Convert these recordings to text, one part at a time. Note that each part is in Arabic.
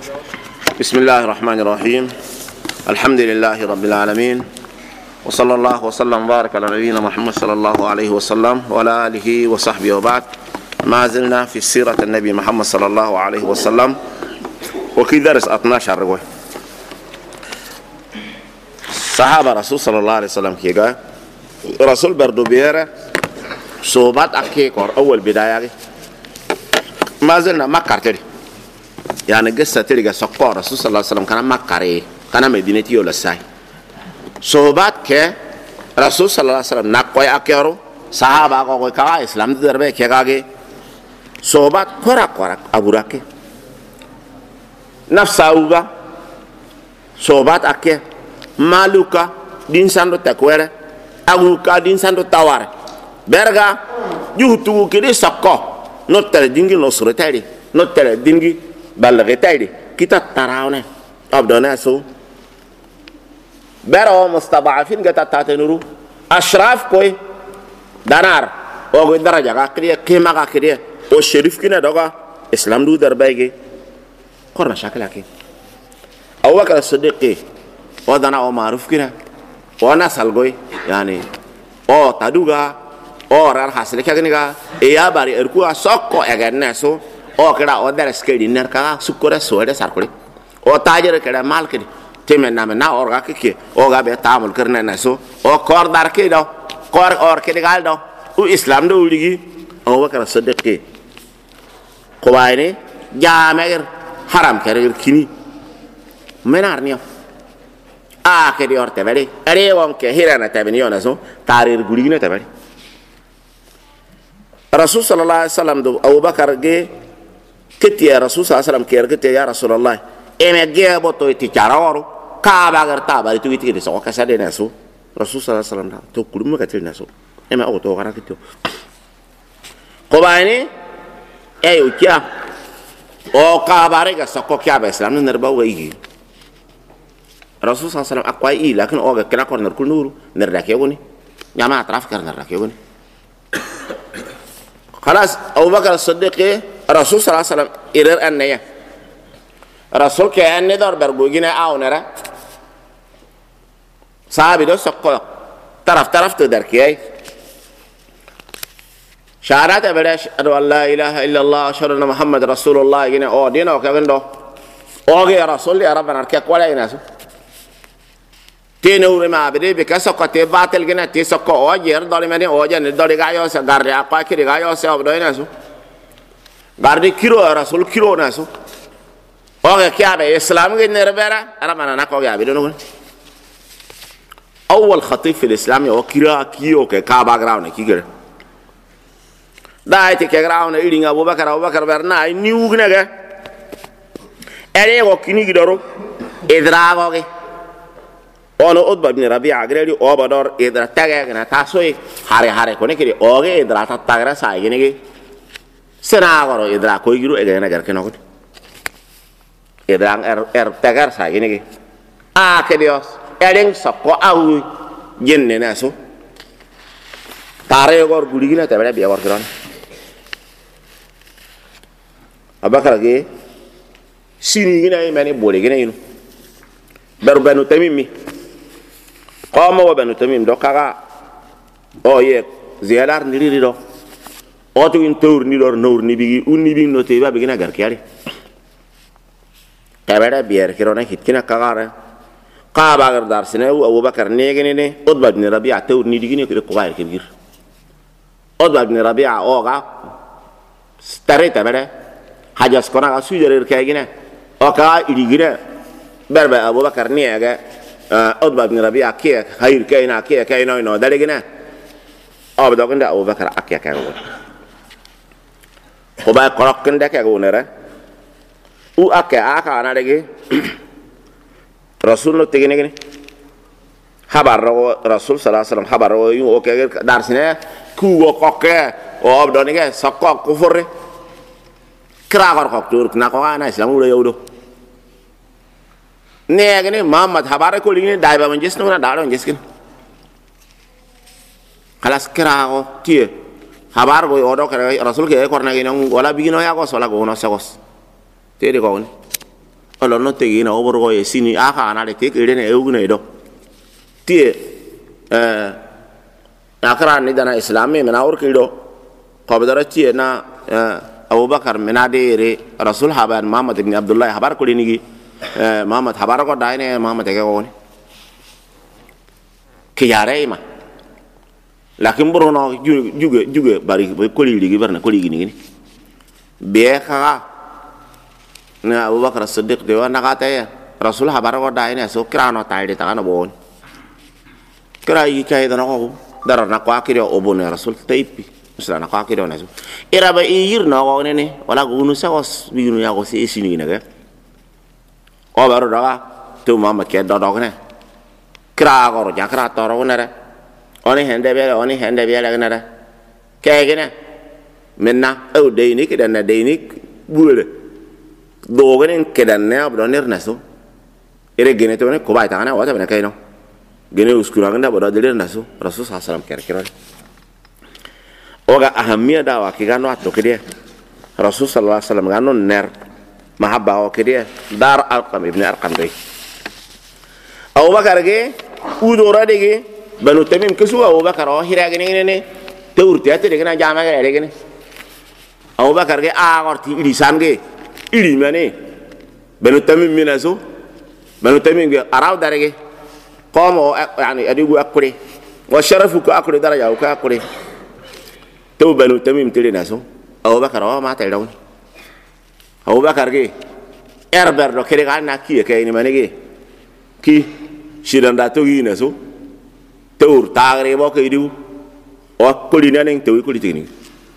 بسم الله الرحمن الرحيم. الحمد لله رب العالمين، وصلى الله وسلم وبارك على نبينا محمد صلى الله عليه وسلم وعلى آله وصحبه وبعد. ما زلنا في سيرة النبي محمد صلى الله عليه وسلم، وكي درس 12 رواية صحابة رسول صلى الله عليه وسلم كيغا رسول بردو بيرا صوبات أكيكور أول بداية. ما زلنا مكة تري يعني قصة تلقى سقور رسول صلى الله عليه وسلم كان مكة كان مدينة يولا ساي صوبات كي رسول صلى الله عليه وسلم نقوي أكيرو صحابة قوي كا إسلام دربه كيغاغي صوبات كورا أبو راكي نفس أوغا صوبات أكي مالوكا دين ساندو تكويرة أغوكا دين ساندو تاوار برغا يوتو كده سقو نوتر دينغي نصر تاري نوتر دينغي بلغ تاري كتا تراونه أبدونا سو برا مستضعفين قتا تاتنورو أشراف كوي دانار أو درجة كاكريا كيما كاكريا أو شريف كنا دوغا إسلام دو دربايجي قرنا شكلها كي أو بكر الصديق ودنا أو معروف كنا وناس الجوي يعني أو تدوغا أو رار حاصل كأنيكا إياه باري إركوا ساقو أجرنا سو أو كذا أو درس كذي نركا سكورة سوية ساركولي أو تاجر كذا مال كذي تمنا منا أورغا كي أورغا بيتعامل كرنا ناسو أو كور دار كذا كور أور كذي قال دو وإسلام دو ليجي أو بكر الصديق كي قبائني جامعير حرام كرير كني منارنيا كذي أور تبالي أريوان كهيرانا تبنيو ناسو تارير غولينا تبالي رسول صلى الله عليه وسلم دو أبو بكر جه كتير رسول صلى الله عليه وسلم كير كتير يا رسول الله جه بطو يتجارورو كابا غرتا بالي تو يتيجي سوا كسادة ناسو رسول صلى الله عليه وسلم تو كلهم كتير ناسو أو تو غرا كتير قبائني وكيا أو كابا رجع سكوا كيا بإسلام نربا ويجي رسول صلى الله عليه وسلم أقوى لكن أو كنا كورنر كل نور نرجع يقولني جماعة أطراف كنا نرجع يقولني خلاص أبو بكر الصديق رسول صلى الله عليه وسلم إيرر أنيا رسول كأن دار برجوجنا أو نرى صحابي دو سقوا طرف تدر كياي شعارات أبدا أشهد أن لا إله إلا الله أشهد أن محمد رسول الله جنا أو دينا وكذا دو أو يا رسول يا ربنا أركيك ولا يناسو تينور ما بدي بكسر تبعت الجنة تسقى أوجير داري مني أوجير نداري غايو سعاري أقوى كذي غايو سأبدأ يناسو غاردي كيلو رسول كيلو ناسو أوه كيا بإسلام جن ربنا أنا ما ناكو يا بدونو أول خطيب في الإسلام هو كيو كعبة غراونه كيجر ده أيتك غراونه إيرين أبو بكر برنا نيوغنا كه أريه وكيني كدارو إدراعه أنا أدب بن ربيعة غيري أو بدر إدرا تاعه كنا تاسوي هاري كونه كذي أوه إدرا تاعه ساي كني كي سناغورو إدرا كوي كيلو إدرا نجار كنا كده إدرا تاعه ساي كني كي كديوس إدين سقوا أو جنة ناسو تاريخ اور غولي كنا تبعه بيا وركران أبكر كي سيني كنا يماني بولي كنا ينو بربانو تميمي قام وبنو تميم دو كاغا او يك زيالار نيري دو اوتو ان تور ني دور نور ني بيغي اوني بي نوتي با بيغنا غار كياري كابدا بير كيرونا هيت كنا كاغار قابا غار دار سنو ابو بكر نيغني ني ادبا بن ربيعه تور ني ديغني كو باير كبير ادبا بن ربيعه اوغا ستاريتا بدا حاجاس كونا سوجرير كايغنا اوكا ايديغنا بربا ابو بكر نيغا أدب بن ربيعة كيا خير كينا إنه دلقنا أبدا كندا أبو بكر أكيا كأقول وبعد قرق كندا كأقول نرى أكا أنا لقي رسول الله تيجي خبر رسول صلى الله عليه وسلم خبر يو أوكي دارسنا كوا كوكا وأبدا نيجي سقوا كفر كراغر كوكتور كنا أنا إسلام ولا يودو نيجي محمد خبر كلين دايبا من جسنا ولا دارون جسكن خلاص كراغو تيه خبر كوي أودو كراغ رسول كي كورنا كي نعم ولا بيجي نويا كوس ولا كونا سكوس تيري كون olo no te gina obor go yesini aka na le te kire ne eugna ido tie akra ni dana islami mena or kido qabdara tie na Abu Bakar menadere Rasul habar Muhammad ibn Abdullah habar ko ni Muhammad habar ko dai ne Muhammad ke ko ni ke yare ma lakin borono juga bari ko ligi barna ko ligi ni be kha na Abu Bakar Siddiq de wa nakata ya Rasul habar ko dai ne so krano tai de ta na bon kra yi kai da ko dara na ko akire obone Rasul taipi misla na ko akire na so ira ba yir na ko ne wala gunu sa was bigunu ya ko si isini ne ga o baro daga to Muhammad ke do do ne kra ko ja kra to ro ne oni hende be la ne ke gene menna o de ni ke na de ni bule do gene ke dan ne abdo ner na so ire gene to ne ko ba ta na wa ta ne kai no gene uskura nganda bodo de na so Rasul sallallahu alaihi wasallam oga ahamia dawa ki gano atto kede Rasul sallallahu alaihi wasallam gano ner mahabba o kede dar Arqam ibn Arqam dai Abu Bakar ge udora de ge Banu Tamim kesu Abu Bakar o hira gene ne teurti ate de gena jama ge gene Abu Bakar ge a gorti ili sange ili mane Banu Tamim minaso Banu Tamim ge araw darege قاموا يعني أديكوا أكوري وشرفوا كأكوري درجة أو كأكوري تو بنو تميم تلي ناسو أبو بكر ما تعلمون أبو بكر كي إربر لو كده كان كي كأني ما نيجي كي شيلان داتو كي ناسو تور تاغري بوك يديو وكل نانين توي كل تيني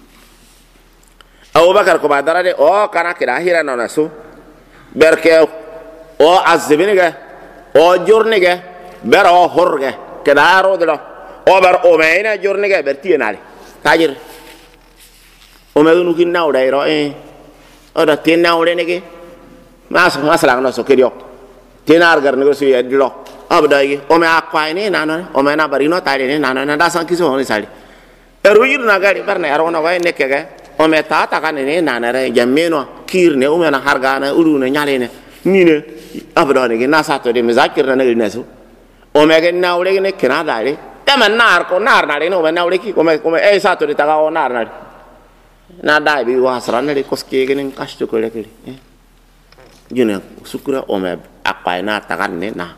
أبو بكر كم أدرى ده كنا كده هيرا ناسو بركة عزبينه جورنه ber o horge ke daro de lo o ber o meina jorne ge ber tienale tajir o me dunu kin naw dai ro o da tin naw de ne ge mas lang no so ke dio tinar gar ne go su ye di lo abda ge o me akwa ne na no o me na bari no tare ne na no na da san kiso ni sali eru yir na gari ber na ro no ga ne ke ge o me ta kan ne na na re jammeno kir ne o me na harga na uru ne nyale ne ni ne abda ne ge na sa to de me zakir na ne ne so o me che naure che ne che na dai te ma narco narnare no me naure chi come è esatto di taga o narnare na dai bi wasran ne koske che ne kasto ko le che jine sukura o me akpai na taga ne na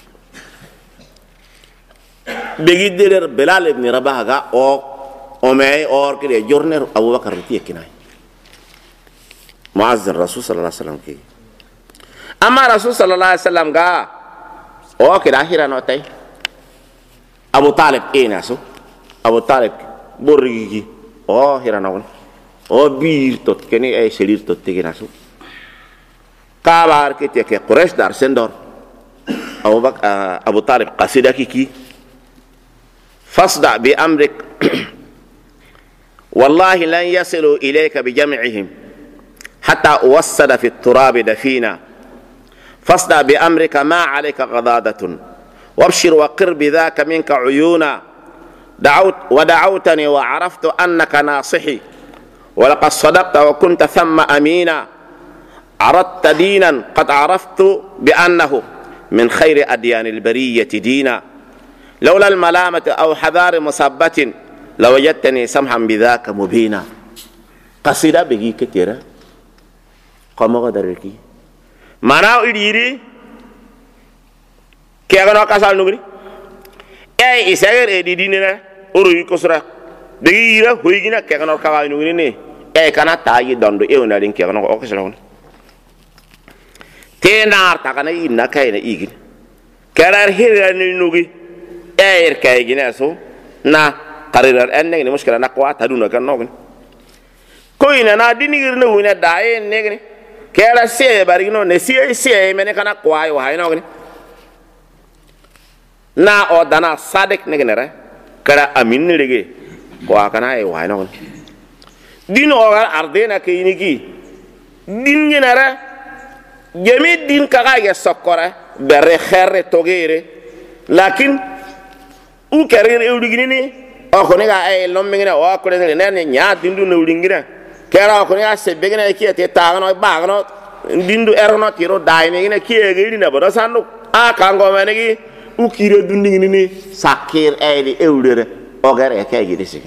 begi deler Bilal ibn Rabah ga o me or che giorner Abu Bakar ti kinai Muazzin Rasul sallallahu alaihi wasallam ki amma Rasul sallallahu alaihi wasallam ga o kira hira no tay Abu Talib naso Abu Talib borigi o hira no o bir tot keni ay selir tot tigi naso kabar ke te ke Quraysh dar sendor Abu Talib qasida ki fasda bi amrik wallahi lan yasilu ilayka bi jam'ihim hatta uwassada fi at-turab dafina فاصدع بأمرك ما عليك غضاضة وابشر وقر بذاك منك عيونا ودعوتني وعرفت أنك ناصحي ولقد صدقت وكنت ثم أمينا عرضت دينا قد عرفت بأنه من خير أديان البرية دينا لولا الملامة أو حذار مصبة لوجدتني سمحا بذاك مبينا قصيدة بيجي كتيرة قام غدركي mana idiri ke gano kasal nugri isager edidine na oro yikosra de yira hoyigina ke gano kawai nugri ne kana tayi dondo na lin ke gano o kasala on tenar ta kana inna kayna igin karar hira ni nugi kay gina so na qarirar enne ni mushkila na kwa taduna kan nogni ko ina na dinigir no wina dae negni kera se barino ne se mene kana kwa yo hay no na o dana sadek ne genere kara amin ne lege kwa kana ay hay no dino ogar ardena ke inigi din genere jemi din kaga ya sokora bere kherre togere lakin u kerer e udigini ni o ko ne ga ay lommingina o ko ne ne nya dindu ne udigina kera ko ya se begena ki te taagno baagno dindu erno tiro daine ina kiege ina bodo sandu a kango menegi ukire dundi ni sakir eli ewlere ogere kege disi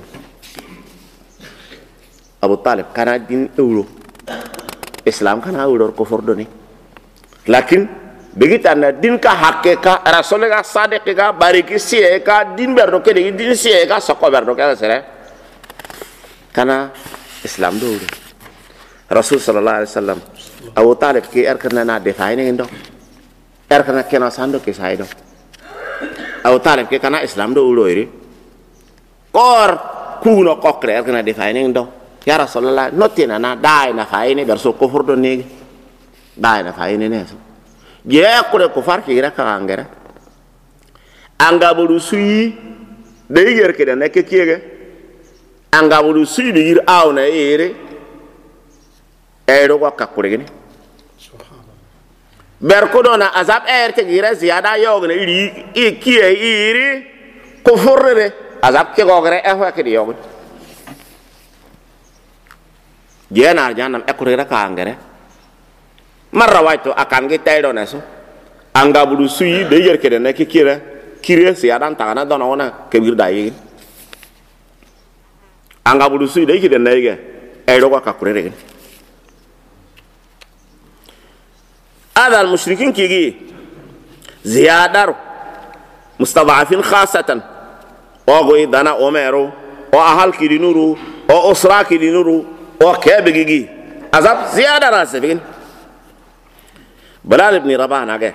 Abu Talib kana din euro Islam kana euro ko fordoni lakin begitu anda din ka hakeka rasulullah sadiq ka bariki siye ka din berdo ke din siye ka soko berdo ka sere kana Islam do Rasul sallallahu alaihi wasallam Abu Talib ki erkana na defaine ndo erkana kena sando ke saido Abu Talib ke kana Islam do ulo iri kor kuno kokre erkana defaine ndo ya Rasulullah notina na dai na faine berso kufur do negi dai na faine ne so je akure kufar ki gira ka angara anga bulu suyi de yer ke da nek kiege anga bulu suyi de yir awna ere ero ko kakure gini ber ko dona azab ke gira ziyada yogne iri kiye iri kufur de azab ke gogre ke di yogne jenar janam ekure ra ka angare marra waito akan ge taydo naso anga budu suyi de yer ke de nek kire si adan tagana dona wona kebir dayi anga budu suyi de ke de nege aydo ko kakure re هذا المشركين كيجي زيادة مستضعفين خاصة وقوي دانا أميرو وأهل كيدينورو وأسرة كيدينورو وكيبجيجي عذاب زيادة راسفين بلال ابن رباح ناقه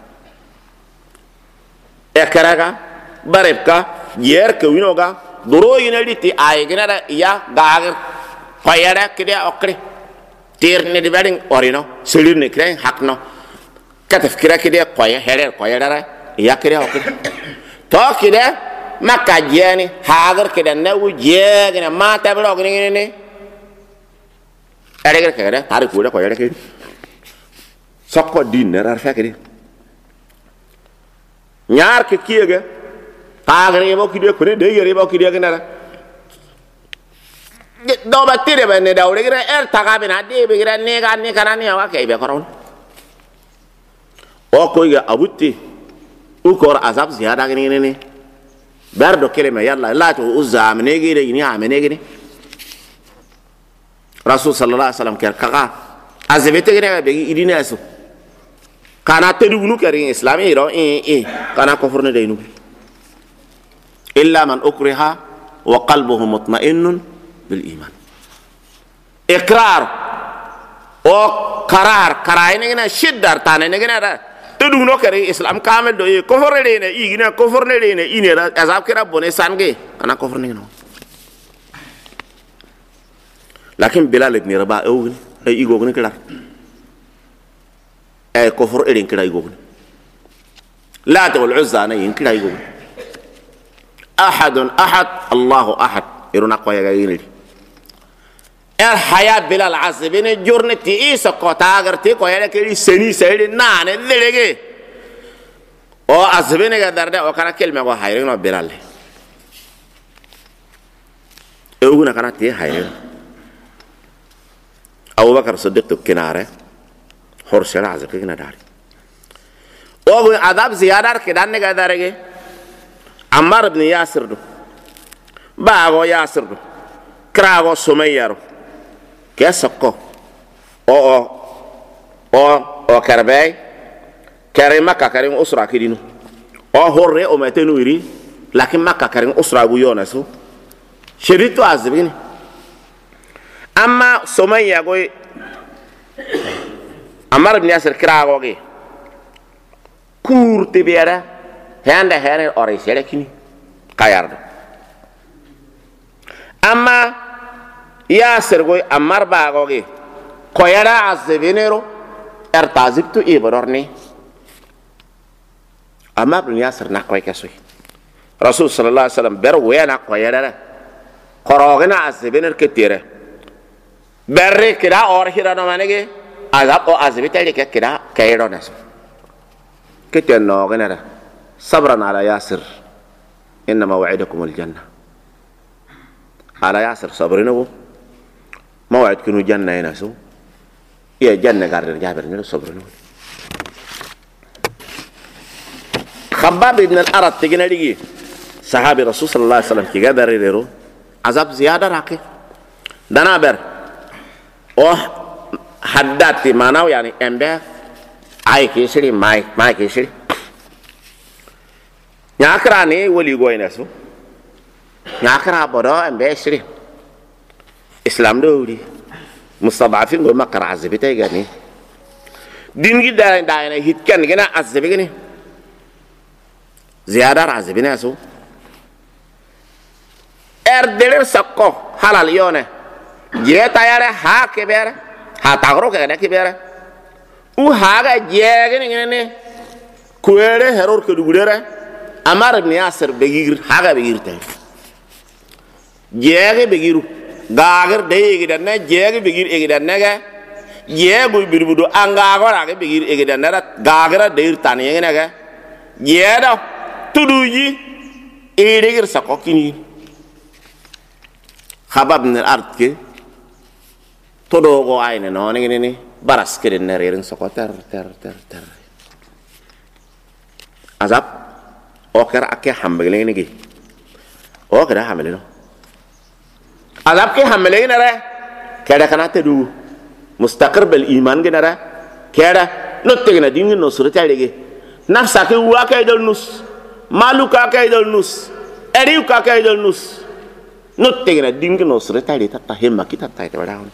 اكراغا بربكا يرك وينوغا درو يناليتي آيغنا يا غاغر فايرا كده أكري تيرني دي بادين أورينو سليرني كده حقنو كتف كده كده قوية هيرر قوية دارا يا كده أكري تو كده ما كاجياني هاغر كده نو جيغنا ما تبلو كده أريكا كده تاريخ كده قوية كده سوكو دين نرار فاكري ñaar ke kiyege taagre mo kidiye ko de yere mo kidiye gana do ba tire ba ne dawre gira taga bina de be gira ne ga ne kana ne wa ke be koron o ko ya abutti u ko azab ziyada gini ne bar do kelema yalla la to uzam ne gire ni amene gine rasul sallallahu alaihi wasallam ker kaga azebete gira be idina asu kana tedugunu kari islami ro kana kufurne deinu illa man ukriha wa qalbuhu mutma'innun bil iman iqrar o karar ina shiddar tane ne gina tedugunu kari islam kamel do kufurne deine igina kufurne deine inera azab kira bone sange kana kufurne no lakin bilal ibn rabah ewgun ay igogun klar ay kufur irin kira igogun لا تقول عزة أنا ينكر يقول أحد الله أحد يرونا قوي جايين الحياة بلا العزبين جورن تيس قطاعر تي قوي لكن سني سيد نان اللي أو عزبين قدر ده وكان كلمة وحيرنا بلال يقولنا كنا تي حيرنا أبو بكر صديق الكنارة حرس العزب كنا داري وابن عذاب زيادة كدان نقدرك عمار بن ياسر دو باغو ياسر دو كراغو سمير كيسكو او كرباي كريم مكة كريم أسرة كدينو او هوري او متنو يري لكن مكة كريم أسرة يونسو شريطو عذبين اما سمير غوي عمار بن ياسر كراغو غي kur tibera hande hene ore sere kini kayardo amma yasir goy amar bagoge koyara azbenero ertazibtu ibororni amma ibn yasir nakoy kasoy rasul sallallahu alaihi wasallam ber wena koyara korogena azbener ketire berre kira or hirano manege azab o azbitali kira kayro naso كتير نوغنرا صبرا على ياسر إن موعدكم الجنة على ياسر صبرنا موعدكم الجنة ينسو iya janne garder Jabir ne sobro no Khabbab ibn al-Arat tigina ligi sahabi Rasul sallallahu alaihi wasallam ki gadari lero azab ziyada rake dana ber oh haddati manaw yani embe ay ki shiri mai ki shiri nyakra ni woli goyna su nyakra bodo embe shiri islam dawdi mustadafin go makra azbitay gani dingi da na hitkan gina azbi gani ziyada azbina su deler sakko halal yone je tayare ha kebere ha tagro ke ne kebere u haga je ne kuere heror ke dugure amar ibn yasir begir haga begir tay je begiru gagar de gidan ne je begir gidan ne ga je go birbudo anga go ra begir gidan ne gagra de tan ne ga je do tuduji digir sakko kini Khabbab ibn al-Arat ke todo go ayne no ni baras ke den rerin soko ter azab okera ake hambele ni gi okera hambele no azab ke hambele ni re kada kana te du mustaqir bil iman gina re kada no tegna dingin no surata lege nafsa ke wa ka dal nus maluka ka dal nus eriu ka dal nus no tegna ding no sureta li tata hemma kita ta ite wala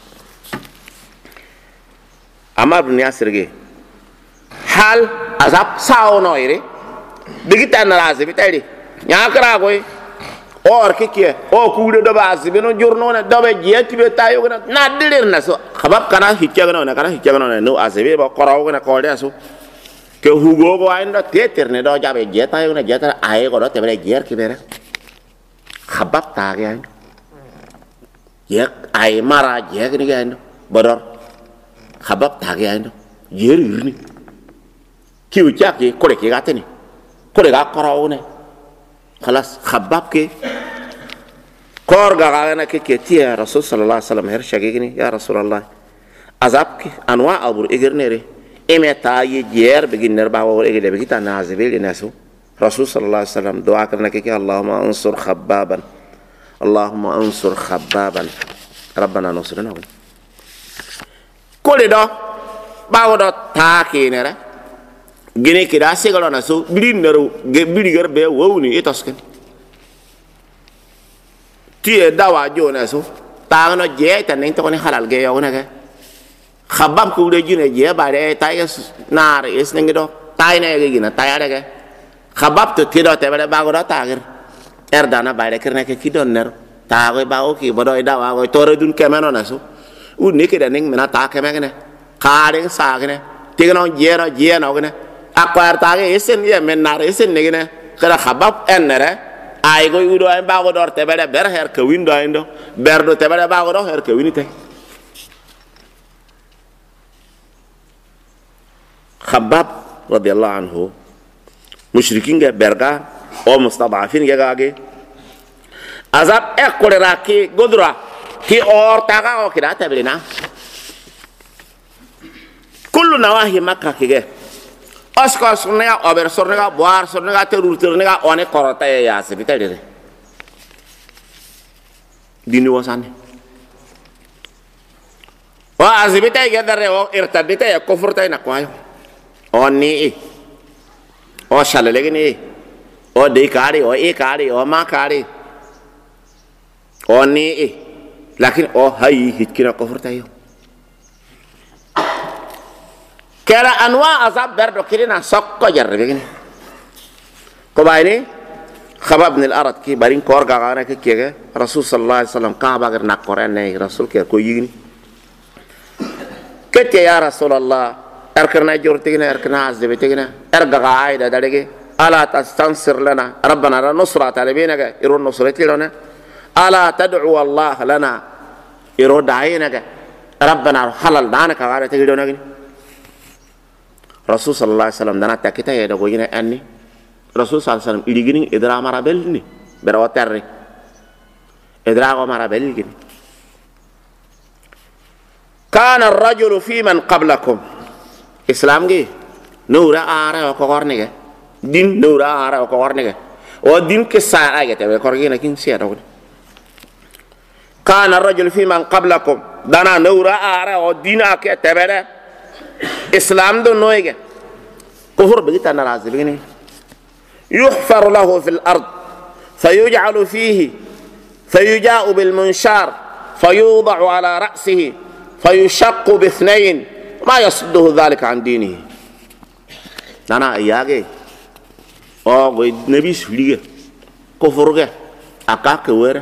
amar ibn yasir ge hal azab sao no ire digita na razi bitari nyakra goy or kike o kuude do bazi beno jurno na do be jeti be tayo na dilir na so khabab kana hikya gana no azebe ba qoraw gana ko de so ke hugo go ainda teter ne do jabe jeta yo na jeta ay go do te be jer ki bere Khabbab taage ay yak ay mara jeg ni gando bodor Khabbab taage ay jer irni ki u jake ko le ki gateni ko le ga qoraw ne khalas Khabbab ke kor ga na ke tiya Rasul sallallahu alaihi wasallam her shagigini ya Rasulullah azab ki anwa abur igirnere emeta ye jer begin nerba wa egede begita nazibil nasu Rasul sallallahu alaihi wasallam doa karena ke Allahumma ansur Khabbaban Allahumma ansur Khabbaban Rabbana nusrina ko le do bawo do taaki ne ra gene ki da segalo na so bilin neru ge biligar be wowni etosken tie dawa jona so taano je tan ning to ne halal ge yo ne ke Khabbab ku de jine je ba de tay nar is ne do tay ne ge gina tay ke Khabbab to tido te ba ba go do taagir erdana ba de kerne ke kidon ner taage ba o ki bodo dawa go tore dun kemeno na so u ne ke da ning mena ta keme ne kaare sa ne tigno je no ne akwar taage esen ye men nar esen ne ne kala Khabbab enere ay go udo ay ba go dor te ba ber her ke windo indo berdo te ba go do her ke winite Khabbab radhiyallahu anhu mushrikin ga berga o mustadafin ga gage azab ekolera ki godra ki or taga o kida tabrina kullu nawahi makkah kige oskor sunna ober sornega boar sornega terur ternega one korota ya sebitade dini wasane wa azibita ga dare o irtadita ya kufurta ina kwayo oni o shalale ni o de kari o e kari o ma kari oni lakin o hay hitkina kufurta yo kala anwa azab berdo kirina sokko jarbe gini ko bayni Khabbab ibn al-Arat ki barin kor gagana ke kege Rasul sallallahu alaihi wasallam ka bagar nakorane Rasul ke ko yigini kete ya Rasulullah erkana jortigina erkana azbetigina ergaga aida dalege ala tastansir lana rabbana la nusra talibinaga irun nusrati lana ala tad'u Allah lana iro dainaga rabbana halal dana ka gara tigidona gini Rasul sallallahu alaihi wasallam dana takita ya dago gina anni Rasul sallallahu alaihi wasallam idigini idra marabel ni berawa terri idra go marabel gini كان الرجل في من قبلكم إسلام جي نورا آرا وكورنيجا دين نورا آرا وكورنيجا ودين كسان آية تبي كورجينا كين سيارة كان الرجل في من قبلكم دانا نورا آرا ودين أكيد تبي إسلام دو نويجا كفر بقيت أنا رازي بيني يحفر له في الأرض فيجعل فيه فيجاء بالمنشار فيوضع على رأسه فيشق باثنين ما يصده ذلك عن دينه نانا إياغي أو نبي سليغ كفرغ أكاك وير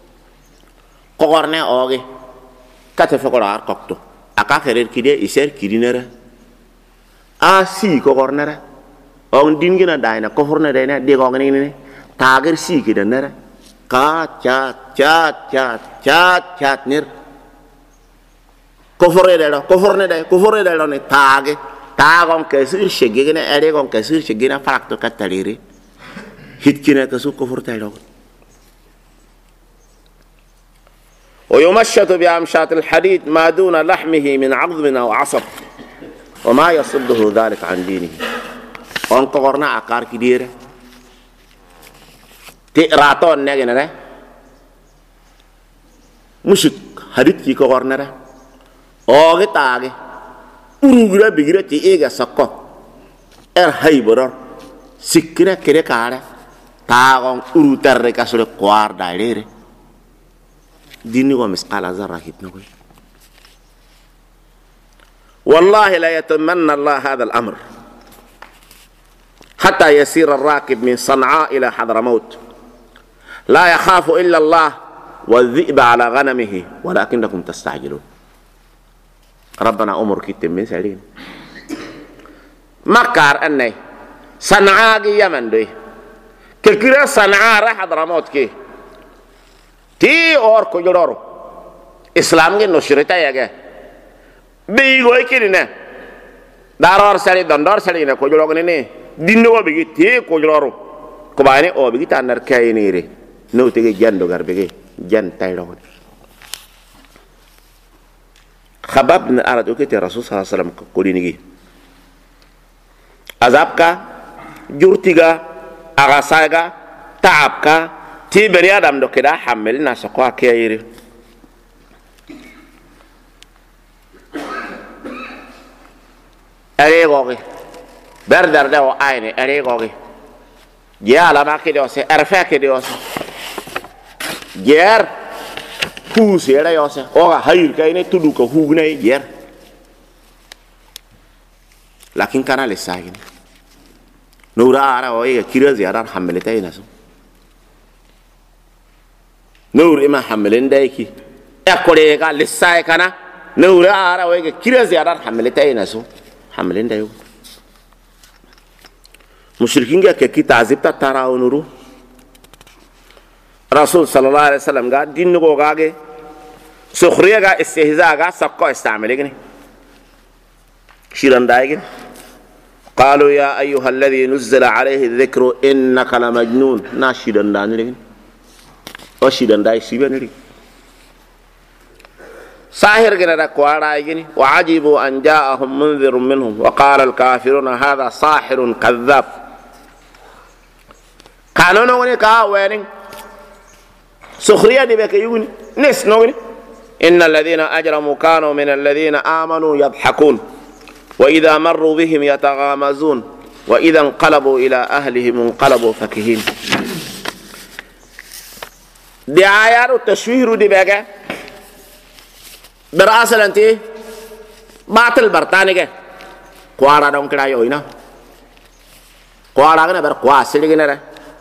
قرنة أوغي كتفقر عرقبتو أكاك رير كده إسير كدينر سي كورنر أون دينغنا داينا كفرنا داينا ديغوغني ني تاغر سي كده نر كات چات چات چات چات چات نر كفر ده ne taage taagon kesir shegene ere gon kesir shegena fakto kataliri hitkina kasu kufur taylo ويمشط بأمشاط الحديد ما دون لحمه من عظم أو عصب وما يصده ذلك عن دينه وانقرنا أكار كدير تقراتون نجنا مشك حديد كي كورنا اوغي تاغي urugira bigira ti ega sakko haybor sikira kere kare taagon uru tarre kasure kwar dalere dini go misqala zarra hitno والله لا يتمنى الله هذا الأمر حتى يسير الراكب من صنعاء إلى حضرموت لا يخاف إلا الله والذئب على غنمه ولكنكم تستعجلون ربنا أمر كتب من سعيدين مكار أني صنعاء يمن دي كيرا صنعاء راح حضرموت كي تي اور كجرورو إسلام كي نشرتا يا بيغوي كيرنا دارور سالي دندور سالي نا كجرو ني دينو بيغي تي كجرورو كباني او بيغي تانر كاينيري نو تيجي جاندو غار بيغي جان تايلو خباب بن الأرد وكيت الرسول صلى الله عليه وسلم قولي نجي عذابك جورتيغا أغاسايغا تعبك تي بني آدم دو كده حملنا سقوا كييري أريغوغي بردر ده وعيني أريغوغي جيالا ما كده وسي أرفا كده وسي جير huuse era yose oga hayir kayne tudu ko hugne yer lakin kana le sagin nura ara o ye kira ziyaran hamilata ina so nur ima hamilen dayki akore ga le say kana nura ara o ye kira ziyaran hamilata ina so hamilen dayo mushrikin ga ke kitazib ta taraw nuru رسول صلى الله عليه وسلم قال دين نقول قاعد سخرية قاعد استهزاء قاعد سقى استعمليني شيران دايجن قالوا يا أيها الذي نزل عليه الذكر إنك لمجنون ناشيران دانيين وشيران داي سيبانيري ساهر جنا كوارايجني وعجبوا أن جاءهم منذر منهم وقال الكافرون هذا ساحر كذاب كانوا نقول كاوينين سخرية دي بك يقول نس نقول إن الذين أجرموا كانوا من الذين آمنوا يضحكون وإذا مروا بهم يتغامزون وإذا انقلبوا إلى أهلهم انقلبوا فكهين دي آيات التشوير دي بك برأس الانتي باطل برطاني كي قوارا دون كلا يوينا قوارا كنا برقواسي لكنا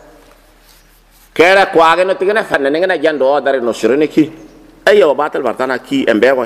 كيرا كواغن تيغنا فننغنا جاندو دار نشرني كي ايو باطل برتانا كي امبيغو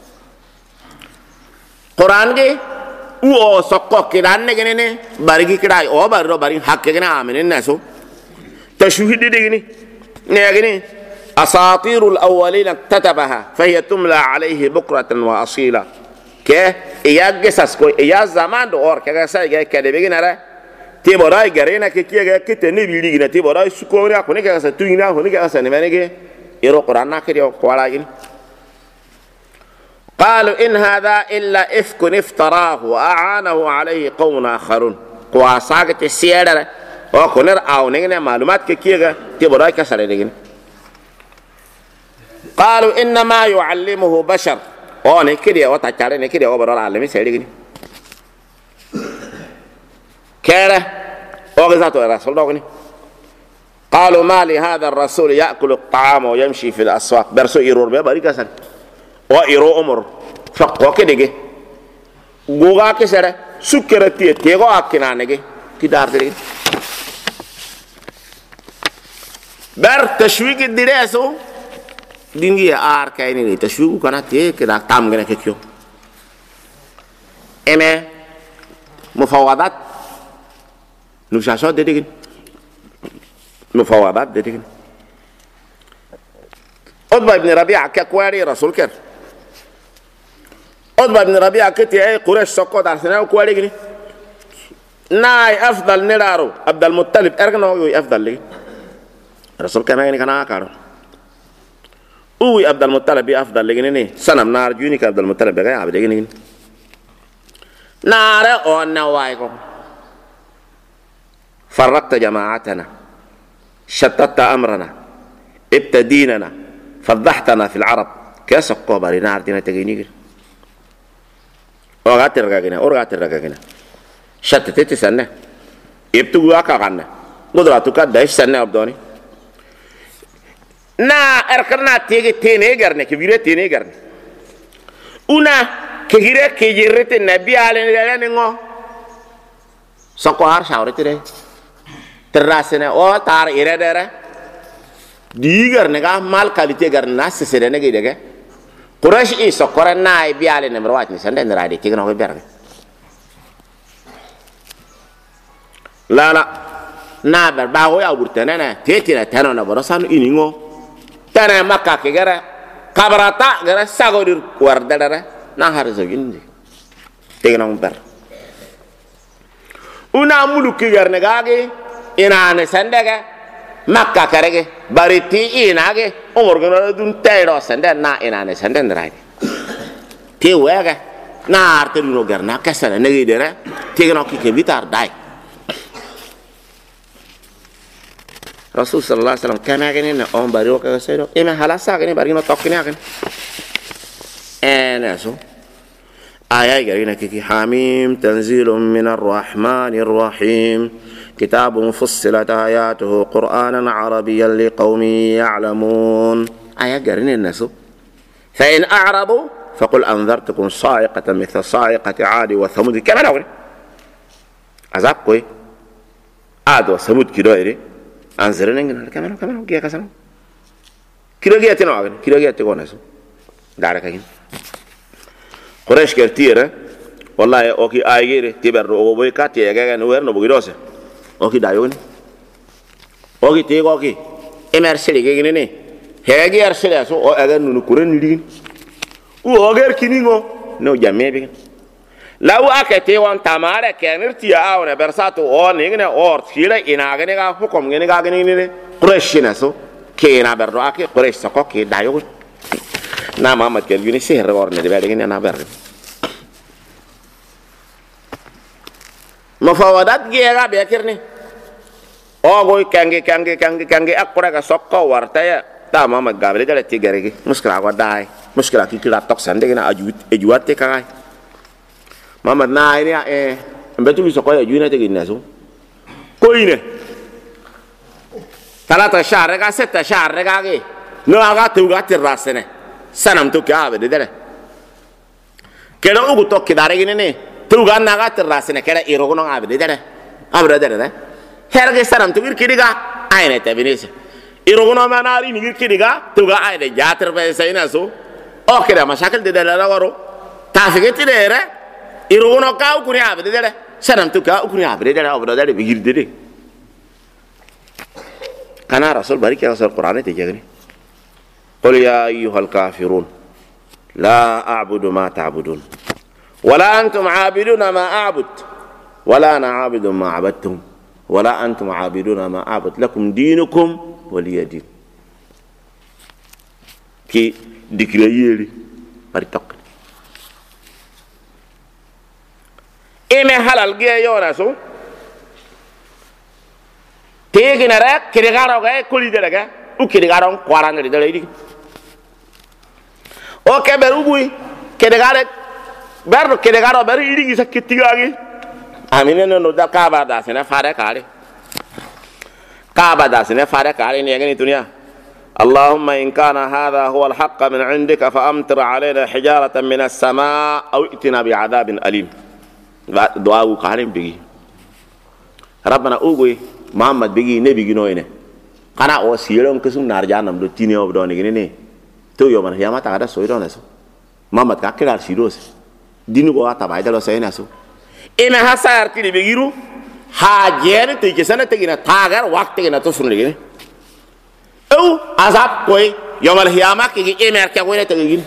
قران دي او سوكو كيران نغني بارغي كراي او بارو بارين حق كنا امنين ناسو تشهيد دي نغني اساطير الاولين كتبها فهي تملى عليه بكره واصيلا كي ياغسس كو يا زمان دو اور كغا ساي كدبيغنا تبراي غرينا كيكيا كتني بيليغنا تبراي سكوريا كوني كاسا توينا كوني كاسا نمانيكي يرو قرانا كريو قوالاجين قالوا إن هذا إلا إفك افتراه وأعانه عليه قوم آخرون قواساك السيادة وكنر أو نجنا معلومات كثيرة تبراي كسر نجنا. قالوا إنما يعلمه بشر نكدي وتعالى نكدي وبرر علمي سيدنا كره وغزات الرسول دوغني. قالوا ما لهذا الرسول يأكل الطعام ويمشي في الأسواق برسو يرور بيباري كسر ويرو أمر فقو كدغي غوغا كسر سكرتي تيغو اكنا نغي تدار دي بر تشويق الدراسو دينغي ار كايني تشويق كنا تي كدا تام غنا كيو اما مفاوضات نشاشات دي مفاوضات دي عتبة بن ربيعة كواري رسول كر عتبة بن ربيعة كتي اي قريش سقط على سنة كواري غني ناي افضل نرارو عبد المطلب ارغنو افضل لي رسول كان غني كنا كارو اوي عبد المطلب افضل لي غني سنم نار جوني عبد المطلب غاي عبد غني نار او نوايكو فرقت جماعتنا شتت امرنا ابتديننا فضحتنا في العرب كسقوا برينا عرضنا تجيني أوغاتر رجعنا شتت سنة يبتغوا كعنا قدراتك دايش سنة أبدوني نا أركنا تيجي تينيجرني كبيرة تينيجرني ونا كبيرة كجيرة النبي عليه نعو سقوار شاورت ده terasnya oh tar ira dera digar nega mal kalite gar nas sere nega dega qurash i sokora nay biale ne merwat ni sande nradi tigno ko berge la na ber ba go ya burtana na tetina tanona borosan iningo tana makka ke gara kabarata gara sagodir warda dara na har zogindi tigno ber una muluki gar nega ge ina ne sandega makka karege bariti ina ge umur gona dun tayro sande na ina ne sande ndrai ti wega na arte no garna kasana ne gidere ti gno ki ke vitar dai rasul sallallahu alaihi wasallam kana gene na on bari o ka sedo e me halasa gene bari no tokkine agen ena so آية قرينا كي حميم تنزيل من الرحمن الرحيم كتاب فصلت آياته قرآنا عربيا لقوم يعلمون آية قرينا الناس فإن أعرضوا فقل أنذرتكم صاعقة مثل صاعقة عاد وثمود كما نقول عذاب كوي عاد وثمود كده أنذرنا كما نقول كيا كسر كده كيا تناقل كده كيا تقول ناس دارك كين قريش كتير والله اوكي ايغير تبر او بوي كاتي يغا نوير نو بغيروس اوكي دايون اوكي تي اوكي امرسلي غيني هيغي ارسلي سو او اغا نو كورن لين او اوغير كينيغو نو جامي بي لو اكتي وان تاماره كانرتي اون برساتو او نيغنا اور سيلا اناغا نيغا حكم نيغا غيني قريش ناسو كينا بردو اكي قريش سكو كي دايون na Muhammad kel gini sihir warne de bade gini na ber mafawadat gera be kirni o goy kange akura ka sokko warta ya ta Muhammad gabele dale tigere gi muskila ko dai muskila ki kila tok sande gina ajuwate kai Muhammad na ini mbetu sokko ya juina te gina so koine talata shahr ka setta shahr ka gi no aga tu ga tirasene sanam tu kya ave dere kera ugu tokki dare gine ne tu ga naga terrasene kera irogono ave dere abra dere herge sanam tu gir kidiga ayne te binise irogono manari ni gir kidiga tu ga ayne jater be sayna so o kera mashakal de dere waro tafigeti dere irogono ka ukuri ave dere sanam tu ka ukuri ave dere abra dere bigir dere kana rasul bari kya rasul qur'an te jagni قل يا أيها الكافرون لا أعبد ما تعبدون ولا أنتم عابدون ما أعبد ولا أنا عابد ما عبدتم ولا أنتم عابدون ما أعبد لكم دينكم ولي دين كي ديكرييري بري توك eme halal ge yona so tegina rek kirigaro ga koli delaga u kirigaro kwaran de dele o ke beru bui kirigare berno kirigaro beru iri sa kittigagi amine no da kaba da sene fare kare kaba da sene fare kare ne gani dunia اللهم إن كان هذا هو الحق من عندك فأمطر علينا حجارة من السماء أو ائتنا بعذاب أليم دعاء كارم بيجي ربنا أوجي محمد بيجي نبي جنوينه كنا أوسيرهم كسم نارجان نمدو تيني أو بدون يجينه تو يوم أنا ياما تاعدا سويرون أسو محمد كأكل أرسيروس دينو بوا تبعي دلوا سين أسو إما هسار كذي بيجيرو حاجر تيجسنا تيجينا تاجر وقت تيجينا توصل يجينه أو عذاب كوي يوم القيامة كي إمر كأقوله تجين.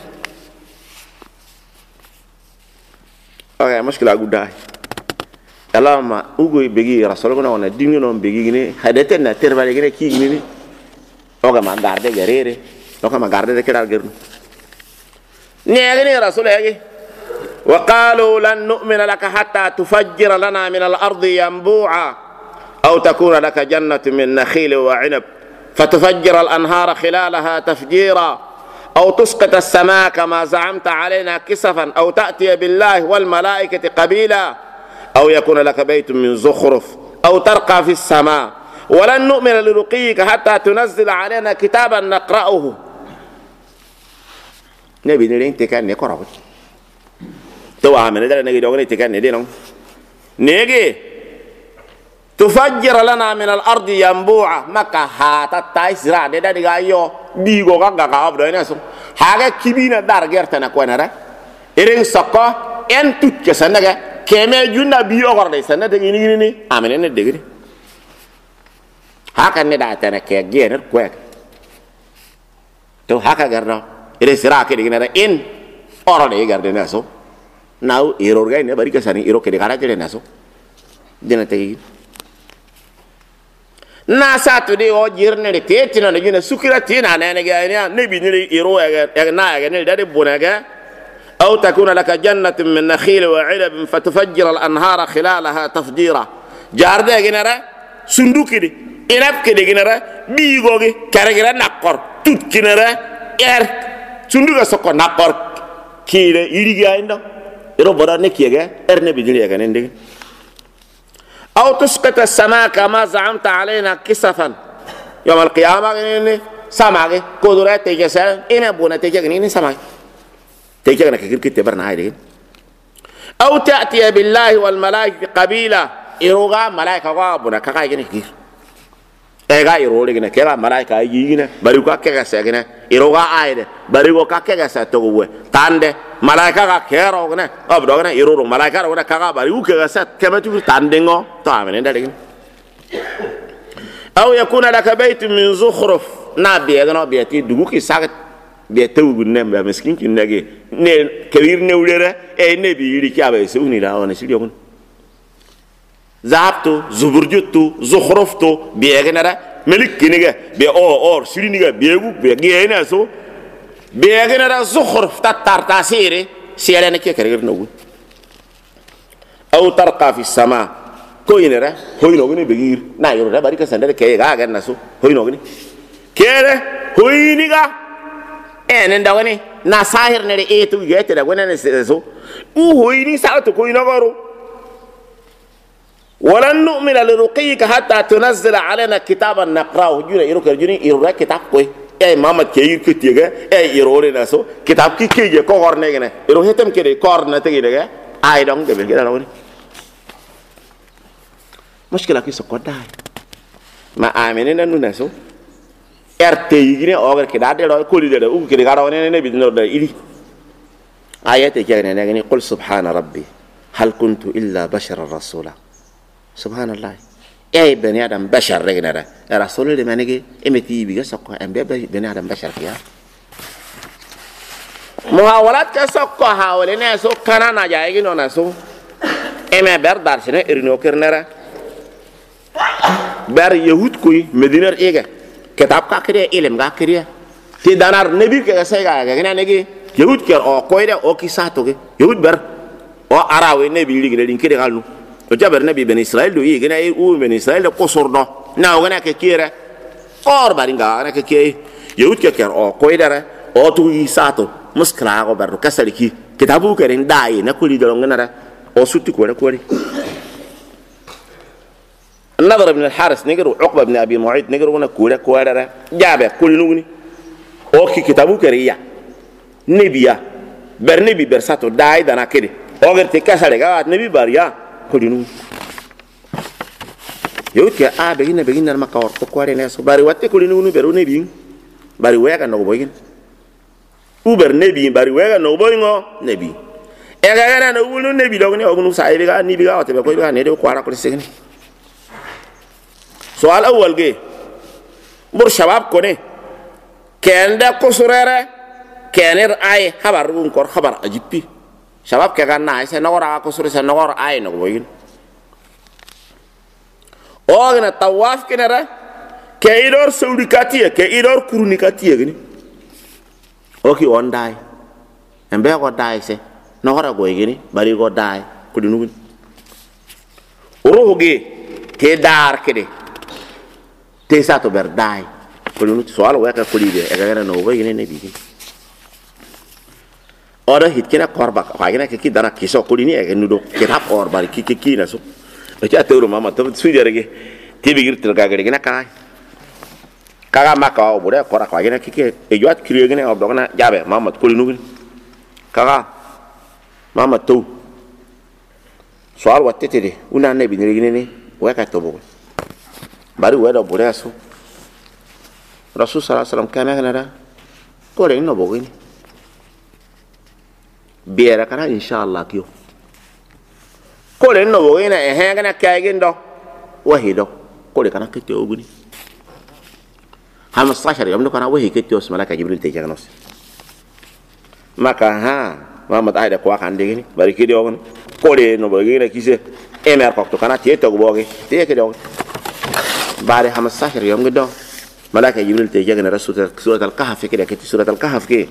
أوكي مشكلة أقول الله ما أقول بيجي رسولنا وانا ديننا بيجي جني هدتنا تربى جني كي جني أوكي ما غارده جريره أوكي ما غارده كده غيرنا نيجي رسول هيجي وقالوا لن نؤمن لك حتى تفجر لنا من الأرض ينبوعا أو تكون لك جنة من نخيل وعنب فتفجر الأنهار خلالها تفجيرا أو تسقط السماء كما زعمت علينا كسفا أو تأتي بالله والملائكة قبيلا أو يكون لك بيت من زخرف أو ترقى في السماء ولن نؤمن لرقيك حتى تنزل علينا كتابا نقرأه نبي نرين تكان نقرأه تو عامل ده نجي دوغني تكان ندينه نيجي تفجر لنا من الأرض ينبوعا مكا هاتا تايسرا ده ديغا يو ديغو غا غا ابدو ناسو حاجه كبينا دار غيرتنا كونرا إرين سقا ان توت كسنغا كيمي جونا بي اوغور دي سنه دي ني امنه دغري هاكا ندا تنا كي غينر كوك تو هاكا غرنا إرين سرا كي ديغنا ان اورو دي غاردي ناسو ناو ايرور غاي ني بري كساني ايرو كي دي غارا جي ناسو دينا تي nasa to de o jirne de tetina na jina sukira tina na ga ina nabi ni iro ya na ga ni de bonaga aw takuna laka jannatun min nakhil wa 'ilab fatufajjira al-anhara khilalaha tafjira jarde ginara sunduki de inap ke de ginara bigogi karagira nakor tut kinara sunduga sokko nakor kire iriga indo iro boda ne kiyega nabi ni ga nende أو تسقط السماء كما زعمت علينا كسفا يوم القيامة إني سماعي كودورات تيجسا إنا بونا تيجا إني سماعي تيجا أنا كثير كتير هاي أو تأتي بالله والملائكة قبيلة إيروغا ملائكة وابونا كاكاي كثير إيغا إيرولي كنا كلا ملائكة يجينا بريوكا كيغسا كنا إيروغا آيد بريوكا كيغسا توغوه تاند ملائكة كيرو كنا أبدو كنا إيرورو ملائكة كنا كاكا بريوكا كيغسا كما تقول تاندينغو تامن دالين أو يكون لك بيت من زخرف نابي أنا بيتي دوكي ساكت بيتو غنم بمسكين كنجي ne كبير نولره أي نبي يري كابه سوني لا أنا سيري يكون زابتو زبرجتو زخرفتو بيغنرا ملك كنيغا بي اور سيرينيغا بيغو بيغينا سو بيغنرا زخرف تاتارتا سيري سيالنا كي كرغر نوغو او ترقى في السماء كوينرا هوينوغني بيغير نا يورا باريكا سندل كي غاغا ناسو هوينوغني كيره هوينيغا en ndawani na sahir ne etu yete da gona ne so u hoyini sa'atu koyinogoro ولن نؤمن لرقيك حتى تنزل علينا كتابا نقراه جونا يروك جوني يرو كتاب كوي اي محمد كي كتيغا اي يروري ناسو كتاب كي كي كو غورنيغنا يرو هتم كده كورنا تيغا اي دون دبل كده لوني مشكله كي سكودا ما امنين نانو ناسو arte yigine ogar ke dade do ko lidere u ke garo ne ne bidno da ili ayate ke ne ngani qul subhana rabbi hal kuntu illa basharan rasula subhanallah ay bani adam bashar regnara rasul le manigi emeti biga sokko ambe bani adam bashar kiya muhawalat ka sokko hawle ne so kana na jaaygi no na so eme ber dar sene irino kernera ber yahud koy medinar ega kitab ka kire ilm ga kire ti danar nabi ke sai ga ngana negi yahud ker o koyde o kisato ge yahud ber o o arawe ne bi ligre din kede galu o jaber ne bi ben israel do yi gena u ben israel ko sordo na o gena ke kire or baringa na ke ke yewut ke ker o ko idare o tu yi sato muskra go berdo kasaliki kitabu kerin dai na kuli do ngena ra o sutti ko ko ri النضر بن الحارث نجر وعقبة بن أبي معيط نجر ونكولا كوارا جابر كل نوني أوكي كتابو كريا نبيا برنبي برساتو داي دانا كده أوغر تكاسر لغا نبي باريا كل نوني يوكي بيجينا لما كورتو كوارا ناسو باري واتي كل نوني برو نبيين باري وياك نوبوين وبر نبيين باري وياك نوبوين نبي إذا كان نقول نبي لغني أو نوسا إبغا نبيغا وتبقى إبغا نيدو كوارا كل سجن سؤال أول جه بور شباب كونه كان ده كسرة كان رأي خبر ونكر خبر أجيبي شباب كان ناس نورا كسرة سنورا أي نقولين أوغنا طواف كنرا كإدور سودي كاتيه كإدور كورني كاتيه كني أوكي وان داي أمبيا قد داي سه نورا كويجني باري قد داي كدنوين وروه جه كدار كده تيساتو برداي كلونو سؤال وياك كليدي اغانا نوبا يني نبي اورا هيت كنا قربا واغنا كي دانا كيسو كليني اغنو دو كتاب قربا كي ناسو اجا تورو ماما تو سويدي رغي تي بيغير تلغا غنا كاغا ماكا او بودا قرا واغنا كي اجوات كريو غنا او دوغنا جابه ماما كلينو كاغا ماما تو سؤال واتتي دي ونا نبي ني وياك توبو bari weda bureso rasul sallallahu alaihi wasallam kana kana ko re no bogini biera kana inshallah kyo ko re no bogina e he kana kaygindo wahido ko re kana kete oguni 15 يوم kana wahi kete os malaka jibril te jagnos maka ha Muhammad ayda ko kan degini bari kidi ogon ko re no bogina kise emer ko to kana tieto bogi te kede ogon بعد 15 يوم قدام ملاك جبريل تيجينا رسول سورة الكهف كده كتير سورة الكهف كده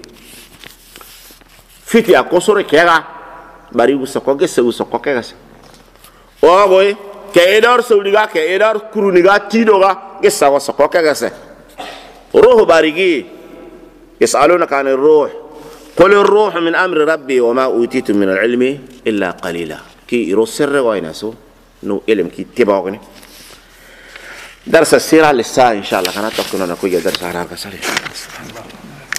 فيتي أقصر كذا باري وسقوك سوسقوك كذا أوه كيدار سوليغا كيدار كرونيغا تيدوغا كسوا سقوك كذا روح باريجي يسألونك عن الروح قل الروح من أمر ربي وما أوتيتم من العلم إلا قليلا كي يرسل ويناسو نو علم كي تباغني درس السيرة للساعة إن شاء الله كانت تكون أنا كوي درس عربي